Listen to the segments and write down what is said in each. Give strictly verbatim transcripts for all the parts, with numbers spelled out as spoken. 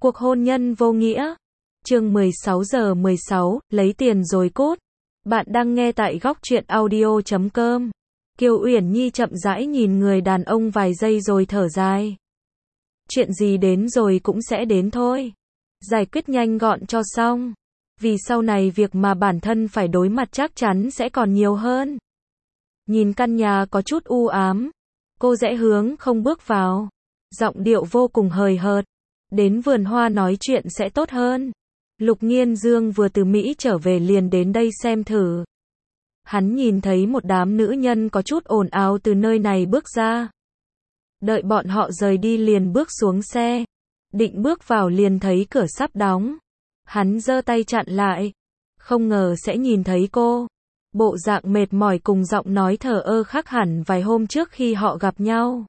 Cuộc hôn nhân vô nghĩa. Chương mười sáu giờ mười sáu, lấy tiền rồi cút. Bạn đang nghe tại góc truyện audio chấm com. Kiều Uyển Nhi chậm rãi nhìn người đàn ông vài giây rồi thở dài. Chuyện gì đến rồi cũng sẽ đến thôi. Giải quyết nhanh gọn cho xong. Vì sau này việc mà bản thân phải đối mặt chắc chắn sẽ còn nhiều hơn. Nhìn căn nhà có chút u ám. Cô rẽ hướng không bước vào. Giọng điệu vô cùng hời hợt. Đến vườn hoa nói chuyện sẽ tốt hơn. Lục Nghiên Dương vừa từ Mỹ trở về liền đến đây xem thử. Hắn nhìn thấy một đám nữ nhân có chút ồn ào từ nơi này bước ra. Đợi bọn họ rời đi liền bước xuống xe. Định bước vào liền thấy cửa sắp đóng. Hắn giơ tay chặn lại. Không ngờ sẽ nhìn thấy cô. Bộ dạng mệt mỏi cùng giọng nói thờ ơ khác hẳn vài hôm trước khi họ gặp nhau.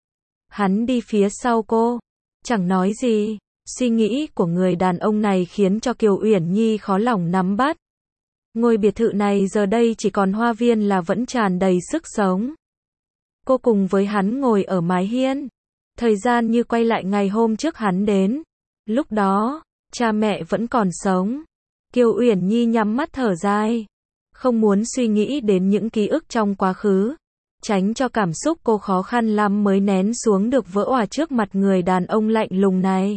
Hắn đi phía sau cô. Chẳng nói gì. Suy nghĩ của người đàn ông này khiến cho Kiều Uyển Nhi khó lòng nắm bắt. Ngôi biệt thự này giờ đây chỉ còn hoa viên là vẫn tràn đầy sức sống. Cô cùng với hắn ngồi ở mái hiên. Thời gian như quay lại ngày hôm trước hắn đến. Lúc đó, cha mẹ vẫn còn sống. Kiều Uyển Nhi nhắm mắt thở dài. Không muốn suy nghĩ đến những ký ức trong quá khứ. Tránh cho cảm xúc cô khó khăn lắm mới nén xuống được vỡ òa trước mặt người đàn ông lạnh lùng này.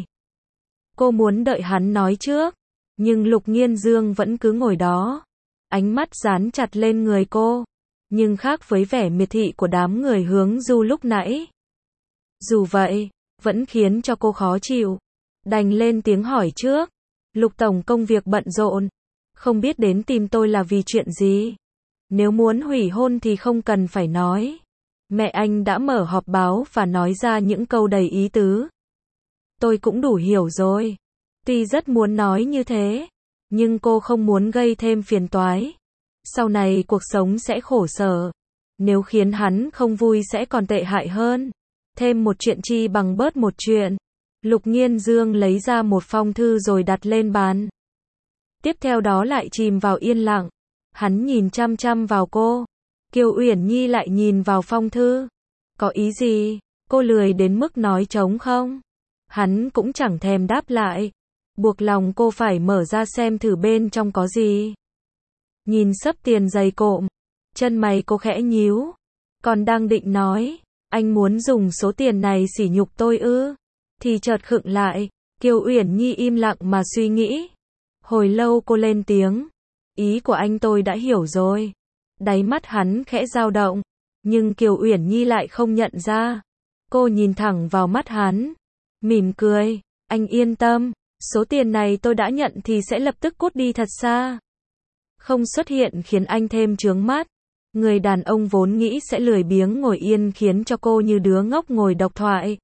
Cô muốn đợi hắn nói trước. Nhưng Lục Nghiên Dương vẫn cứ ngồi đó. Ánh mắt dán chặt lên người cô. Nhưng khác với vẻ miệt thị của đám người hướng du lúc nãy. Dù vậy, vẫn khiến cho cô khó chịu. Đành lên tiếng hỏi trước. Lục tổng công việc bận rộn. Không biết đến tìm tôi là vì chuyện gì. Nếu muốn hủy hôn thì không cần phải nói. Mẹ anh đã mở họp báo và nói ra những câu đầy ý tứ. Tôi cũng đủ hiểu rồi. Tuy rất muốn nói như thế, nhưng cô không muốn gây thêm phiền toái. Sau này cuộc sống sẽ khổ sở. Nếu khiến hắn không vui sẽ còn tệ hại hơn. Thêm một chuyện chi bằng bớt một chuyện. Lục Nghiên Dương lấy ra một phong thư rồi đặt lên bàn. Tiếp theo đó lại chìm vào yên lặng. Hắn nhìn chăm chăm vào cô. Kiều Uyển Nhi lại nhìn vào phong thư. Có ý gì? Cô lười đến mức nói trống không? Hắn cũng chẳng thèm đáp lại. Buộc lòng cô phải mở ra xem thử bên trong có gì. Nhìn xấp tiền dày cộm. Chân mày cô khẽ nhíu. Còn đang định nói. Anh muốn dùng số tiền này sỉ nhục tôi ư? Thì chợt khựng lại. Kiều Uyển Nhi im lặng mà suy nghĩ. Hồi lâu cô lên tiếng. Ý của anh tôi đã hiểu rồi. Đáy mắt hắn khẽ dao động. Nhưng Kiều Uyển Nhi lại không nhận ra. Cô nhìn thẳng vào mắt hắn. Mỉm cười. Anh yên tâm. Số tiền này tôi đã nhận thì sẽ lập tức cút đi thật xa. Không xuất hiện khiến anh thêm chướng mắt. Người đàn ông vốn nghĩ sẽ lười biếng ngồi yên khiến cho cô như đứa ngốc ngồi độc thoại.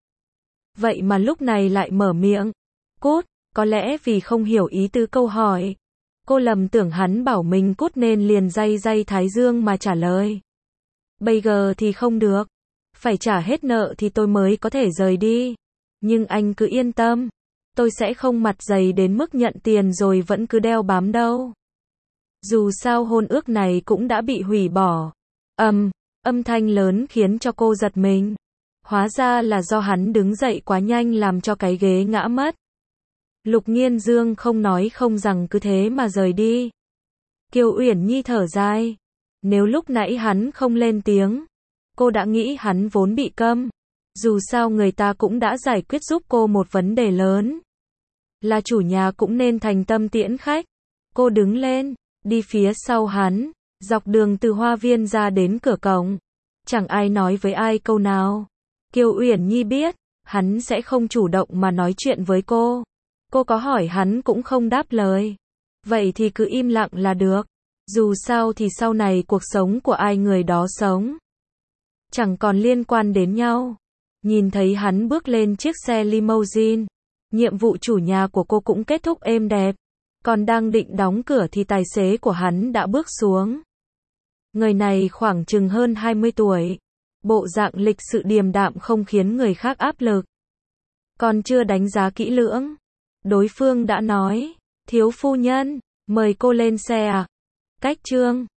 Vậy mà lúc này lại mở miệng. Cút. Có lẽ vì không hiểu ý tứ câu hỏi. Cô lầm tưởng hắn bảo mình cút nên liền day day thái dương mà trả lời. Bây giờ thì không được. Phải trả hết nợ thì tôi mới có thể rời đi. Nhưng anh cứ yên tâm. Tôi sẽ không mặt dày đến mức nhận tiền rồi vẫn cứ đeo bám đâu. Dù sao hôn ước này cũng đã bị hủy bỏ. Ầm, âm thanh lớn khiến cho cô giật mình. Hóa ra là do hắn đứng dậy quá nhanh làm cho cái ghế ngã mất. Lục Nghiên Dương không nói không rằng cứ thế mà rời đi. Kiều Uyển Nhi thở dài. Nếu lúc nãy hắn không lên tiếng, cô đã nghĩ hắn vốn bị câm. Dù sao người ta cũng đã giải quyết giúp cô một vấn đề lớn. Là chủ nhà cũng nên thành tâm tiễn khách. Cô đứng lên, đi phía sau hắn, dọc đường từ hoa viên ra đến cửa cổng. Chẳng ai nói với ai câu nào. Kiều Uyển Nhi biết, hắn sẽ không chủ động mà nói chuyện với cô. Cô có hỏi hắn cũng không đáp lời. Vậy thì cứ im lặng là được. Dù sao thì sau này cuộc sống của ai người đó sống. Chẳng còn liên quan đến nhau. Nhìn thấy hắn bước lên chiếc xe limousine. Nhiệm vụ chủ nhà của cô cũng kết thúc êm đẹp. Còn đang định đóng cửa thì tài xế của hắn đã bước xuống. Người này khoảng chừng hơn hai mươi tuổi. Bộ dạng lịch sự điềm đạm không khiến người khác áp lực. Còn chưa đánh giá kỹ lưỡng. Đối phương đã nói, thiếu phu nhân, mời cô lên xe à? Cách chương